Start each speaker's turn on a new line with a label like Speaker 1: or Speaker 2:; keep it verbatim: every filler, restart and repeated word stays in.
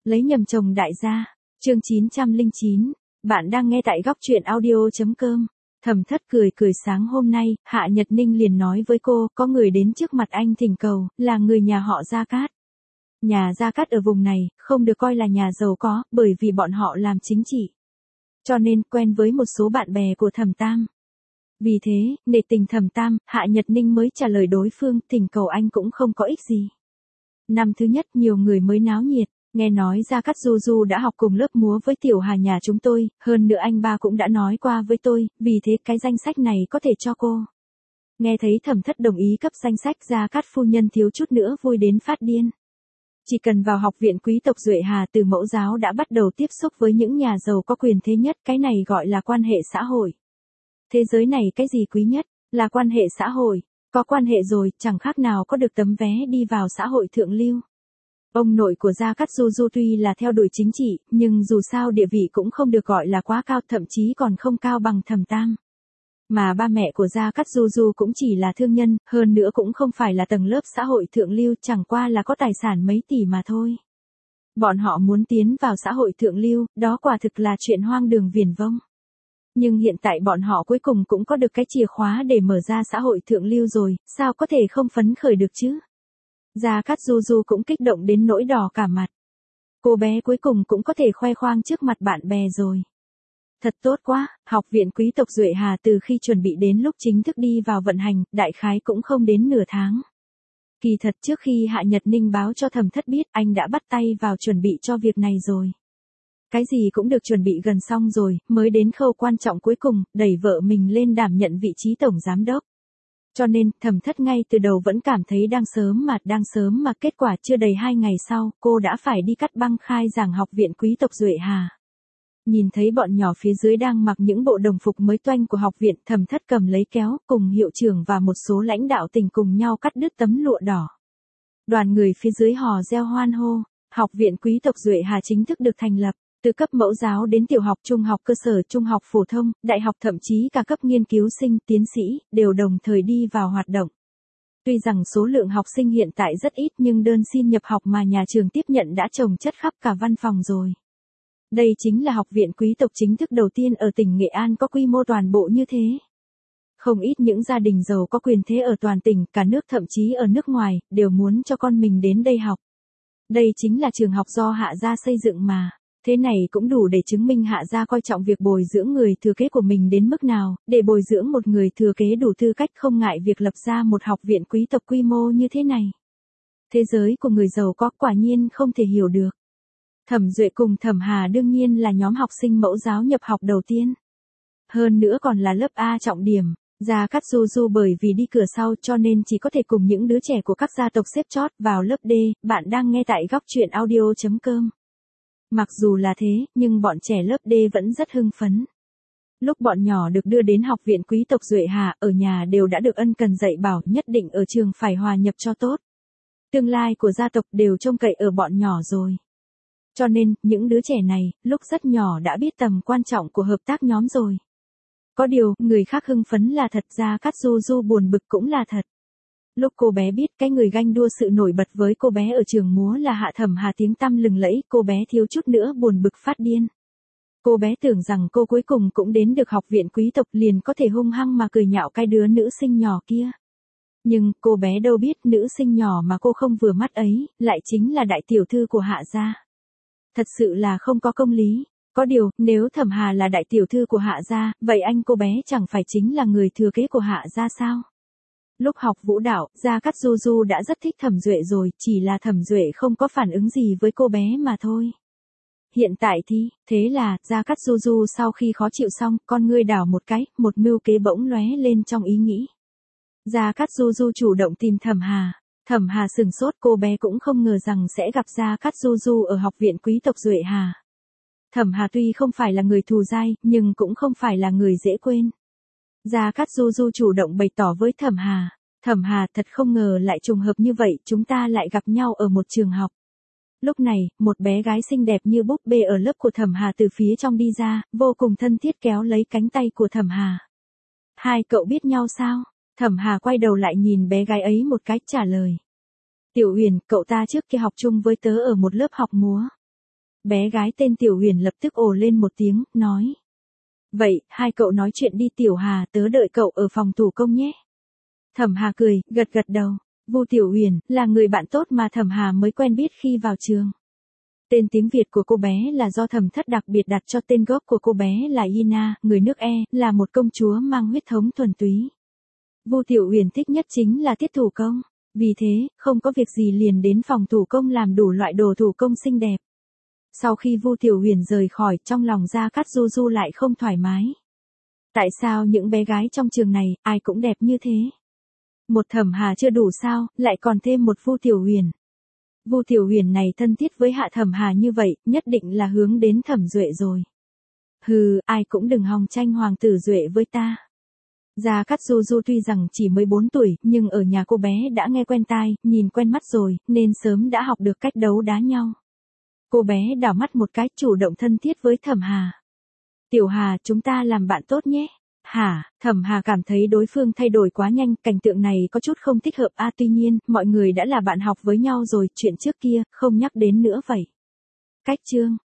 Speaker 1: Lấy nhầm chồng đại gia, chương chín trăm lẻ chín, bạn đang nghe tại góc truyện audio.com. Thẩm Thất cười cười sáng hôm nay, Hạ Nhật Ninh liền nói với cô, có người đến trước mặt anh thỉnh cầu, là người nhà họ Gia Cát. Nhà Gia Cát ở vùng này, không được coi là nhà giàu có, bởi vì bọn họ làm chính trị. Cho nên, quen với một số bạn bè của Thẩm Tam. Vì thế, nể tình Thẩm Tam, Hạ Nhật Ninh mới trả lời đối phương, thỉnh cầu anh cũng không có ích gì. Năm thứ nhất nhiều người mới náo nhiệt. Nghe nói Gia Cát Du Du đã học cùng lớp múa với Tiểu Hà nhà chúng tôi, hơn nữa anh ba cũng đã nói qua với tôi, vì thế cái danh sách này có thể cho cô. Nghe thấy Thẩm Thất đồng ý cấp danh sách, Gia Cát phu nhân thiếu chút nữa vui đến phát điên. Chỉ cần vào học viện quý tộc Duệ Hà từ mẫu giáo đã bắt đầu tiếp xúc với những nhà giàu có quyền thế nhất, cái này gọi là quan hệ xã hội. Thế giới này cái gì quý nhất, là quan hệ xã hội, có quan hệ rồi, chẳng khác nào có được tấm vé đi vào xã hội thượng lưu. Ông nội của Gia Cát Du Du tuy là theo đuổi chính trị, nhưng dù sao địa vị cũng không được gọi là quá cao, thậm chí còn không cao bằng Thẩm Tam. Mà ba mẹ của Gia Cát Du Du cũng chỉ là thương nhân, hơn nữa cũng không phải là tầng lớp xã hội thượng lưu, chẳng qua là có tài sản mấy tỷ mà thôi. Bọn họ muốn tiến vào xã hội thượng lưu, đó quả thực là chuyện hoang đường viển vông. Nhưng hiện tại bọn họ cuối cùng cũng có được cái chìa khóa để mở ra xã hội thượng lưu rồi, sao có thể không phấn khởi được chứ? Gia Cát Du Du cũng kích động đến nỗi đỏ cả mặt. Cô bé cuối cùng cũng có thể khoe khoang trước mặt bạn bè rồi. Thật tốt quá, học viện quý tộc Duệ Hà từ khi chuẩn bị đến lúc chính thức đi vào vận hành, đại khái cũng không đến nửa tháng. Kỳ thật trước khi Hạ Nhật Ninh báo cho Thẩm Thất biết, anh đã bắt tay vào chuẩn bị cho việc này rồi. Cái gì cũng được chuẩn bị gần xong rồi, mới đến khâu quan trọng cuối cùng, đẩy vợ mình lên đảm nhận vị trí tổng giám đốc. Cho nên, Thẩm Thất ngay từ đầu vẫn cảm thấy đang sớm mà, đang sớm mà kết quả chưa đầy hai ngày sau, cô đã phải đi cắt băng khai giảng học viện quý tộc Duệ Hà. Nhìn thấy bọn nhỏ phía dưới đang mặc những bộ đồng phục mới toanh của học viện, Thẩm Thất cầm lấy kéo, cùng hiệu trưởng và một số lãnh đạo tỉnh cùng nhau cắt đứt tấm lụa đỏ. Đoàn người phía dưới hò reo hoan hô, học viện quý tộc Duệ Hà chính thức được thành lập. Từ cấp mẫu giáo đến tiểu học, trung học cơ sở, trung học phổ thông, đại học thậm chí cả cấp nghiên cứu sinh, tiến sĩ, đều đồng thời đi vào hoạt động. Tuy rằng số lượng học sinh hiện tại rất ít nhưng đơn xin nhập học mà nhà trường tiếp nhận đã chồng chất khắp cả văn phòng rồi. Đây chính là học viện quý tộc chính thức đầu tiên ở tỉnh Nghệ An có quy mô toàn bộ như thế. Không ít những gia đình giàu có quyền thế ở toàn tỉnh, cả nước thậm chí ở nước ngoài, đều muốn cho con mình đến đây học. Đây chính là trường học do Hạ gia xây dựng mà. Thế này cũng đủ để chứng minh Hạ gia coi trọng việc bồi dưỡng người thừa kế của mình đến mức nào, để bồi dưỡng một người thừa kế đủ tư cách không ngại việc lập ra một học viện quý tộc quy mô như thế này. Thế giới của người giàu có quả nhiên không thể hiểu được. Thẩm Duệ cùng Thẩm Hà đương nhiên là nhóm học sinh mẫu giáo nhập học đầu tiên. Hơn nữa còn là lớp A trọng điểm, Gia Cát Du Du bởi vì đi cửa sau cho nên chỉ có thể cùng những đứa trẻ của các gia tộc xếp chót vào lớp D, bạn đang nghe tại góc truyện audio.com. Mặc dù là thế, nhưng bọn trẻ lớp D vẫn rất hưng phấn. Lúc bọn nhỏ được đưa đến học viện quý tộc Duệ Hà, ở nhà đều đã được ân cần dạy bảo, nhất định ở trường phải hòa nhập cho tốt. Tương lai của gia tộc đều trông cậy ở bọn nhỏ rồi. Cho nên, những đứa trẻ này, lúc rất nhỏ đã biết tầm quan trọng của hợp tác nhóm rồi. Có điều, người khác hưng phấn là thật, Gia Cát Du Du buồn bực cũng là thật. Lúc cô bé biết cái người ganh đua sự nổi bật với cô bé ở trường múa là Hạ Thẩm Hà tiếng tăm lừng lẫy, cô bé thiếu chút nữa buồn bực phát điên. Cô bé tưởng rằng cô cuối cùng cũng đến được học viện quý tộc liền có thể hung hăng mà cười nhạo cái đứa nữ sinh nhỏ kia. Nhưng cô bé đâu biết nữ sinh nhỏ mà cô không vừa mắt ấy, lại chính là đại tiểu thư của Hạ gia. Thật sự là không có công lý. Có điều, nếu Thẩm Hà là đại tiểu thư của Hạ gia, vậy anh cô bé chẳng phải chính là người thừa kế của Hạ gia sao? Lúc học vũ đạo, Gia Cát Du Du đã rất thích Thẩm Duệ rồi, chỉ là Thẩm Duệ không có phản ứng gì với cô bé mà thôi. Hiện tại thì, thế là, Gia Cát Du Du sau khi khó chịu xong, con ngươi đảo một cái, một mưu kế bỗng lóe lên trong ý nghĩ. Gia Cát Du Du chủ động tìm Thẩm Hà. Thẩm Hà sừng sốt, cô bé cũng không ngờ rằng sẽ gặp Gia Cát Du Du ở học viện quý tộc Duệ Hà. Thẩm Hà tuy không phải là người thù dai, nhưng cũng không phải là người dễ quên. Gia Cát Du Du chủ động bày tỏ với Thẩm Hà, Thẩm Hà thật không ngờ lại trùng hợp như vậy, chúng ta lại gặp nhau ở một trường học. Lúc này, một bé gái xinh đẹp như búp bê ở lớp của Thẩm Hà từ phía trong đi ra, vô cùng thân thiết kéo lấy cánh tay của Thẩm Hà. Hai cậu biết nhau sao? Thẩm Hà quay đầu lại nhìn bé gái ấy một cái trả lời. Tiểu Huyền, cậu ta trước kia học chung với tớ ở một lớp học múa. bé gái tên Tiểu Huyền lập tức ồ lên một tiếng, nói. Vậy, hai cậu nói chuyện đi Tiểu Hà, tớ đợi cậu ở phòng thủ công nhé. Thẩm Hà cười, gật gật đầu. Vu Tiểu Huyền, là người bạn tốt mà Thẩm Hà mới quen biết khi vào trường. Tên tiếng Việt của cô bé là do Thẩm Thất đặc biệt đặt cho, tên gốc của cô bé là Ina, người nước E, là một công chúa mang huyết thống thuần túy. Vu Tiểu Huyền thích nhất chính là tiết thủ công, vì thế, không có việc gì liền đến phòng thủ công làm đủ loại đồ thủ công xinh đẹp. Sau khi Vu Tiểu Huyền rời khỏi, trong lòng Gia Cát Du Du lại không thoải mái. Tại sao những bé gái trong trường này, ai cũng đẹp như thế? Một Thẩm Hà chưa đủ sao, lại còn thêm một Vu Tiểu Huyền. Vu Tiểu Huyền này thân thiết với Hạ Thẩm Hà như vậy, nhất định là hướng đến Thẩm Duệ rồi. Hừ, ai cũng đừng hòng tranh hoàng tử Duệ với ta. Gia Cát Du Du tuy rằng chỉ mới bốn tuổi, nhưng ở nhà cô bé đã nghe quen tai, nhìn quen mắt rồi, nên sớm đã học được cách đấu đá nhau. Cô bé đảo mắt một cái, chủ động thân thiết với Thẩm Hà. Tiểu Hà, chúng ta làm bạn tốt nhé. Hả, Thẩm Hà cảm thấy đối phương thay đổi quá nhanh, cảnh tượng này có chút không thích hợp a à, tuy nhiên, mọi người đã là bạn học với nhau rồi, chuyện trước kia, không nhắc đến nữa vậy. Cách chương